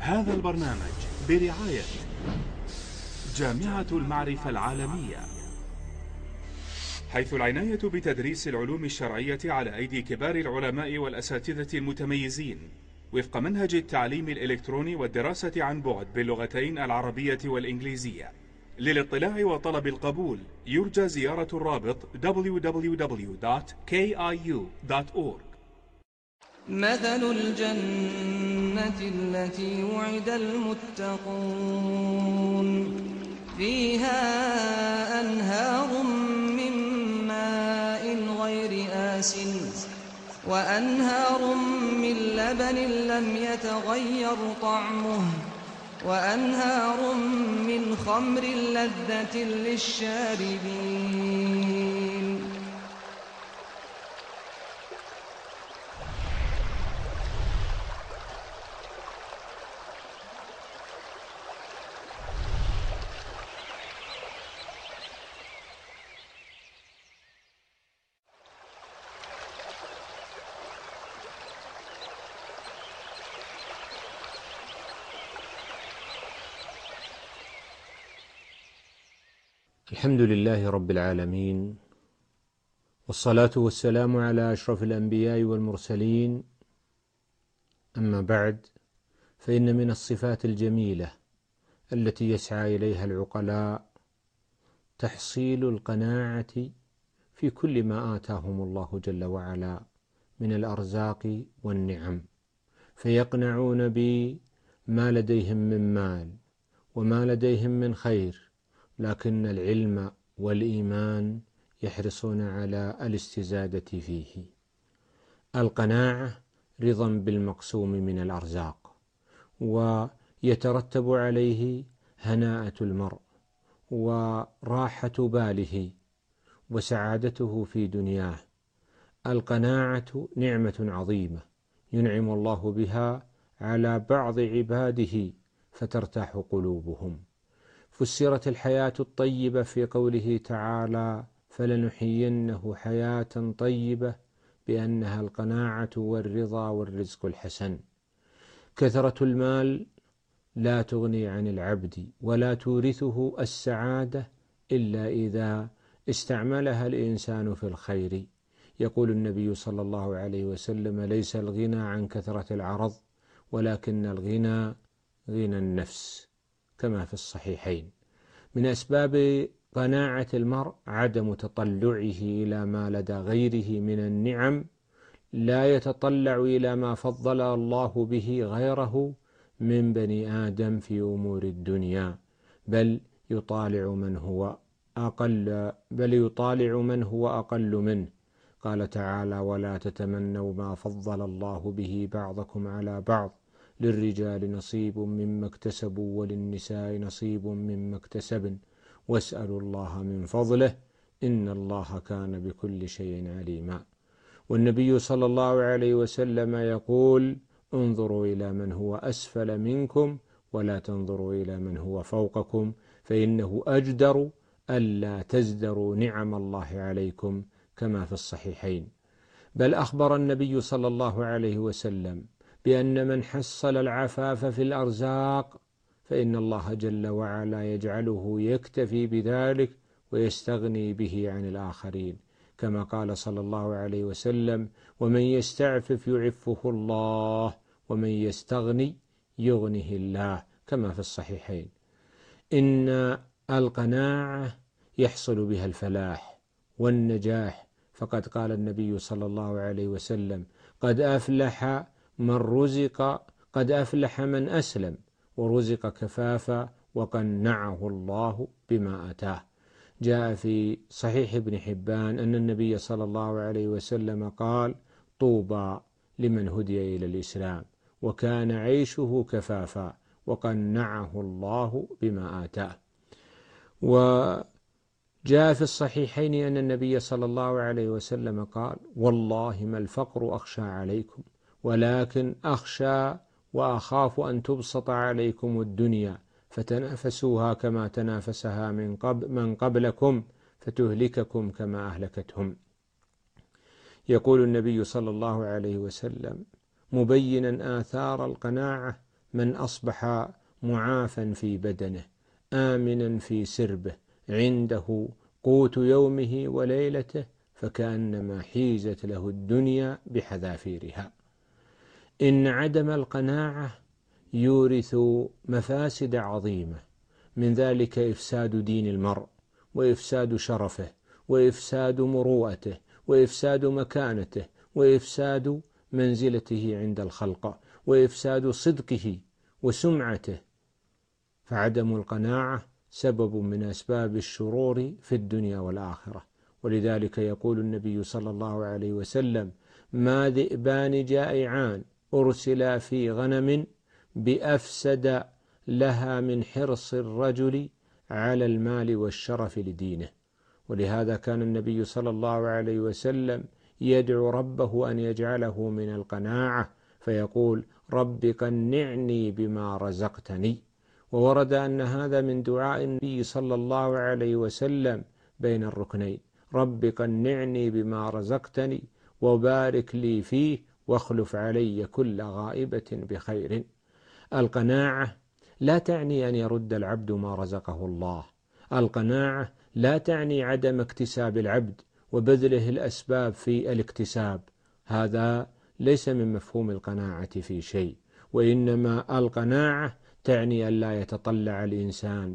هذا البرنامج برعاية جامعة المعرفة العالمية، حيث العناية بتدريس العلوم الشرعية على أيدي كبار العلماء والأساتذة المتميزين وفق منهج التعليم الإلكتروني والدراسة عن بعد باللغتين العربية والإنجليزية. للاطلاع وطلب القبول يرجى زيارة الرابط www.kiu.org. مثل الجنة التي وعد المتقون فيها أنهار من ماء غير آسن وأنهار من لبن لم يتغير طعمه وأنهار من خمر لذة للشاربين. الحمد لله رب العالمين، والصلاة والسلام على أشرف الأنبياء والمرسلين. أما بعد، فإن من الصفات الجميلة التي يسعى إليها العقلاء تحصيل القناعة في كل ما آتاهم الله جل وعلا من الأرزاق والنعم، فيقنعون بما لديهم من مال وما لديهم من خير، لكن العلم والإيمان يحرصون على الاستزادة فيه. القناعة رضا بالمقسوم من الأرزاق، ويترتب عليه هناءة المرء وراحة باله وسعادته في دنياه. القناعة نعمة عظيمة ينعم الله بها على بعض عباده فترتاح قلوبهم. فسرت الحياة الطيبة في قوله تعالى: فلنحيينه حياة طيبة، بأنها القناعة والرضا والرزق الحسن. كثرة المال لا تغني عن العبد ولا تورثه السعادة إلا إذا استعملها الإنسان في الخير. يقول النبي صلى الله عليه وسلم: ليس الغنى عن كثرة العرض، ولكن الغنى غنى النفس، كما في الصحيحين. من أسباب قناعة المرء عدم تطلعه إلى ما لدى غيره من النعم، لا يتطلع إلى ما فضل الله به غيره من بني آدم في أمور الدنيا، بل يطالع من هو أقل منه. قال تعالى: ولا تتمنوا ما فضل الله به بعضكم على بعض، للرجال نصيب مما اكتسبوا وللنساء نصيب مما اكتسبن واسألوا الله من فضله إن الله كان بكل شيء عليما. والنبي صلى الله عليه وسلم يقول: انظروا إلى من هو أسفل منكم ولا تنظروا إلى من هو فوقكم، فإنه أجدر ألا تزدروا نعم الله عليكم، كما في الصحيحين. بل أخبر النبي صلى الله عليه وسلم بأن من حصل العفاف في الأرزاق فإن الله جل وعلا يجعله يكتفي بذلك ويستغني به عن الآخرين، كما قال صلى الله عليه وسلم: ومن يستعفف يعفه الله ومن يستغني يغنه الله، كما في الصحيحين. إن القناعة يحصل بها الفلاح والنجاح، فقد قال النبي صلى الله عليه وسلم: قد أفلح من أسلم ورزق كفافا وقنعه الله بما أتاه. جاء في صحيح ابن حبان أن النبي صلى الله عليه وسلم قال: طوبى لمن هدي إلى الإسلام وكان عيشه كفافا وقنعه الله بما آتاه. وجاء في الصحيحين أن النبي صلى الله عليه وسلم قال: والله ما الفقر أخشى عليكم، ولكن أخشى وأخاف أن تبسط عليكم الدنيا فتنافسوها كما تنافسها من قبلكم فتهلككم كما أهلكتهم. يقول النبي صلى الله عليه وسلم مبينا آثار القناعة من أصبح معافى في بدنه آمنا في سربه عنده قوت يومه وليلته فكأنما حيزت له الدنيا بحذافيرها. إن عدم القناعة يورث مفاسد عظيمة، من ذلك إفساد دين المرء، وإفساد شرفه، وإفساد مروءته، وإفساد مكانته، وإفساد منزلته عند الخلق، وإفساد صدقه وسمعته. فعدم القناعة سبب من أسباب الشرور في الدنيا والآخرة. ولذلك يقول النبي صلى الله عليه وسلم: ما ذئبان جائعان أرسلا في غنم بأفسد لها من حرص الرجل على المال والشرف لدينه. ولهذا كان النبي صلى الله عليه وسلم يدعو ربه أن يجعله من القناعة، فيقول: رب قنعني بما رزقتني. وورد أن هذا من دعاء النبي صلى الله عليه وسلم بين الركنين: رب قنعني بما رزقتني وبارك لي فيه واخلف علي كل غائبة بخير. القناعة لا تعني أن يرد العبد ما رزقه الله. القناعة لا تعني عدم اكتساب العبد وبذله الأسباب في الاكتساب، هذا ليس من مفهوم القناعة في شيء. وإنما القناعة تعني أن لا يتطلع الإنسان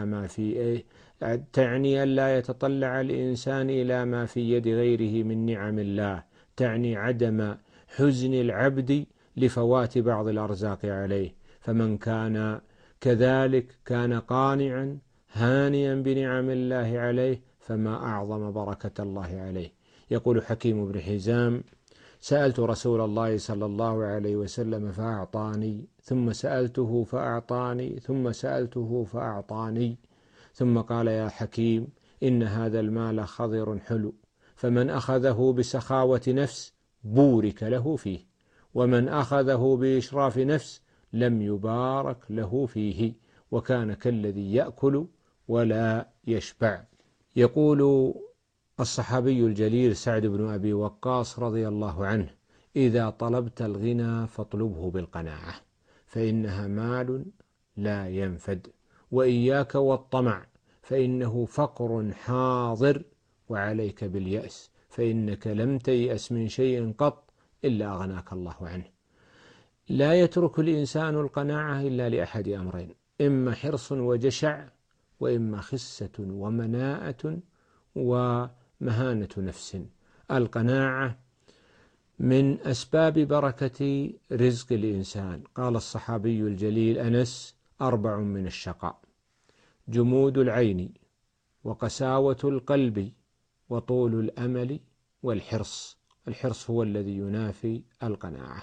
تعني أن لا يتطلع الإنسان إلى ما في يد غيره من نعم الله، تعني عدم حزن العبد لفوات بعض الأرزاق عليه. فمن كان كذلك كان قانعا هانيا بنعم الله عليه، فما أعظم بركة الله عليه. يقول حكيم بن حزام: سألت رسول الله صلى الله عليه وسلم فأعطاني، ثم سألته فأعطاني، ثم سألته فأعطاني، ثم قال: يا حكيم، إن هذا المال خضر حلو، فمن أخذه بسخاوة نفس بورك له فيه، ومن أخذه بإشراف نفس لم يبارك له فيه، وكان كالذي يأكل ولا يشبع. يقول الصحابي الجليل سعد بن أبي وقاص رضي الله عنه: إذا طلبت الغنى فاطلبه بالقناعة، فإنها مال لا ينفد، وإياك والطمع، فإنه فقر حاضر، وعليك باليأس، فإنك لم تيأس من شيء قط إلا أغناك الله عنه. لا يترك الإنسان القناعة إلا لأحد أمرين: إما حرص وجشع، وإما خسة ومناءة ومهانة نفس. القناعة من أسباب بركة رزق الإنسان. قال الصحابي الجليل أنس: 4 من الشقاء: جمود العين، وقساوة القلب، وطول الأمل، والحرص. الحرص هو الذي ينافي القناعة.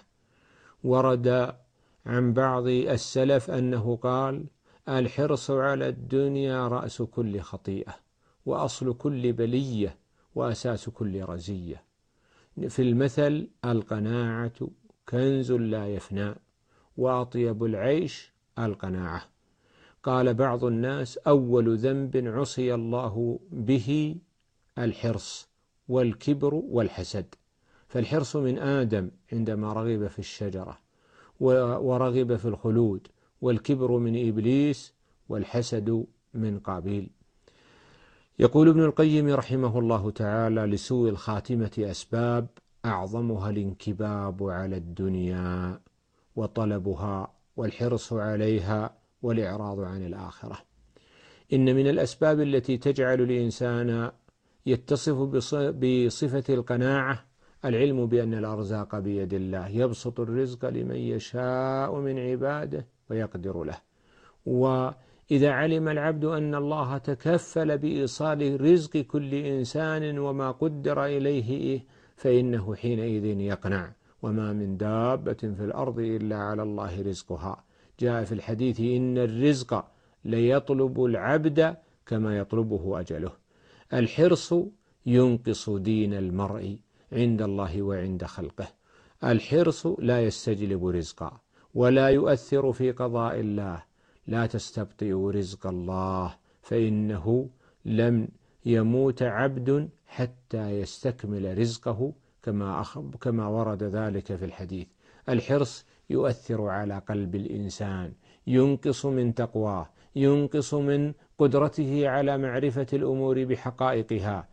ورد عن بعض السلف أنه قال: الحرص على الدنيا رأس كل خطيئة، وأصل كل بلية، وأساس كل رزية. في المثل: القناعة كنز لا يفنى، وأطيب العيش القناعة. قال بعض الناس: أول ذنب عصي الله به الحرص والكبر والحسد. فالحرص من آدم عندما رغب في الشجرة ورغب في الخلود، والكبر من إبليس، والحسد من قابيل. يقول ابن القيم رحمه الله تعالى: لسوء الخاتمة أسباب، أعظمها الانكباب على الدنيا وطلبها والحرص عليها والإعراض عن الآخرة. إن من الأسباب التي تجعل الإنسان يتصف بصفة القناعة العلم بأن الأرزاق بيد الله، يبسط الرزق لمن يشاء من عباده ويقدر له. وإذا علم العبد أن الله تكفل بإيصال رزق كل إنسان وما قدر إليه، فإنه حينئذ يقنع. وما من دابة في الأرض إلا على الله رزقها. جاء في الحديث: إن الرزق ليطلب العبد كما يطلبه أجله. الحرص ينقص دين المرء عند الله وعند خلقه. الحرص لا يستجلب رزقا ولا يؤثر في قضاء الله. لا تستبطئوا رزق الله، فإنه لم يموت عبد حتى يستكمل رزقه، كما ورد ذلك في الحديث. الحرص يؤثر على قلب الإنسان، ينقص من تقواه، ينقص من قدرته على معرفة الأمور بحقائقها،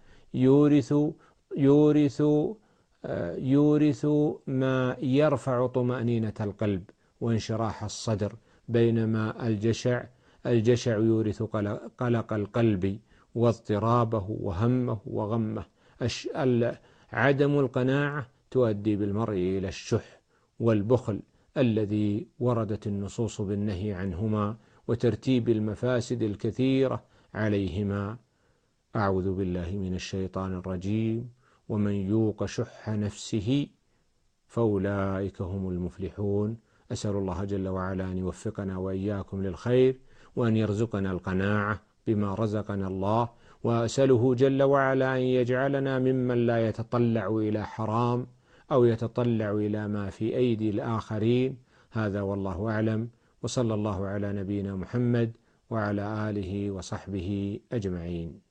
يورث ما يرفع طمأنينة القلب وانشراح الصدر، بينما الجشع يورث قلق القلب واضطرابه وهمه وغمه. عدم القناعة تؤدي بالمرء إلى الشح والبخل الذي وردت النصوص بالنهي عنهما وترتيب المفاسد الكثيرة عليهما. أعوذ بالله من الشيطان الرجيم. ومن يوق شح نفسه فأولئك هم المفلحون. أسأل الله جل وعلا أن يوفقنا وإياكم للخير، وأن يرزقنا القناعة بما رزقنا الله، وأسأله جل وعلا أن يجعلنا ممن لا يتطلع إلى حرام أو يتطلع إلى ما في أيدي الآخرين. هذا والله أعلم، وصلى الله على نبينا محمد وعلى آله وصحبه أجمعين.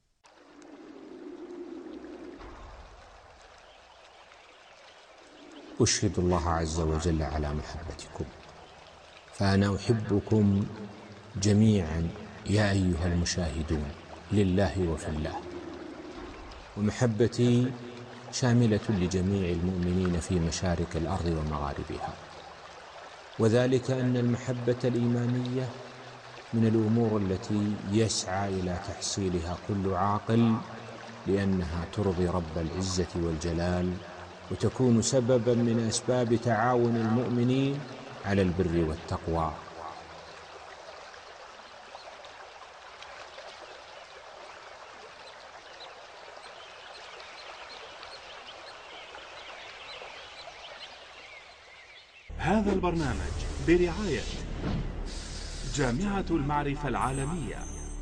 أشهد الله عز وجل على محبتكم، فأنا أحبكم جميعا يا أيها المشاهدون لله وفي الله، ومحبتي شاملة لجميع المؤمنين في مشارق الأرض ومغاربها، وذلك أن المحبة الإيمانية من الأمور التي يسعى إلى تحصيلها كل عاقل، لأنها ترضي رب العزة والجلال، وتكون سببا من أسباب تعاون المؤمنين على البر والتقوى. هذا البرنامج برعاية جامعة المعرفة العالمية،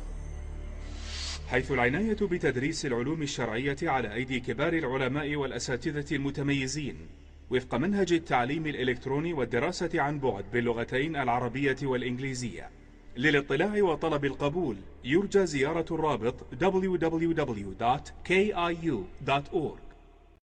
حيث العناية بتدريس العلوم الشرعية على أيدي كبار العلماء والأساتذة المتميزين وفق منهج التعليم الإلكتروني والدراسة عن بعد باللغتين العربية والإنجليزية. للاطلاع وطلب القبول يرجى زيارة الرابط www.kiu.org.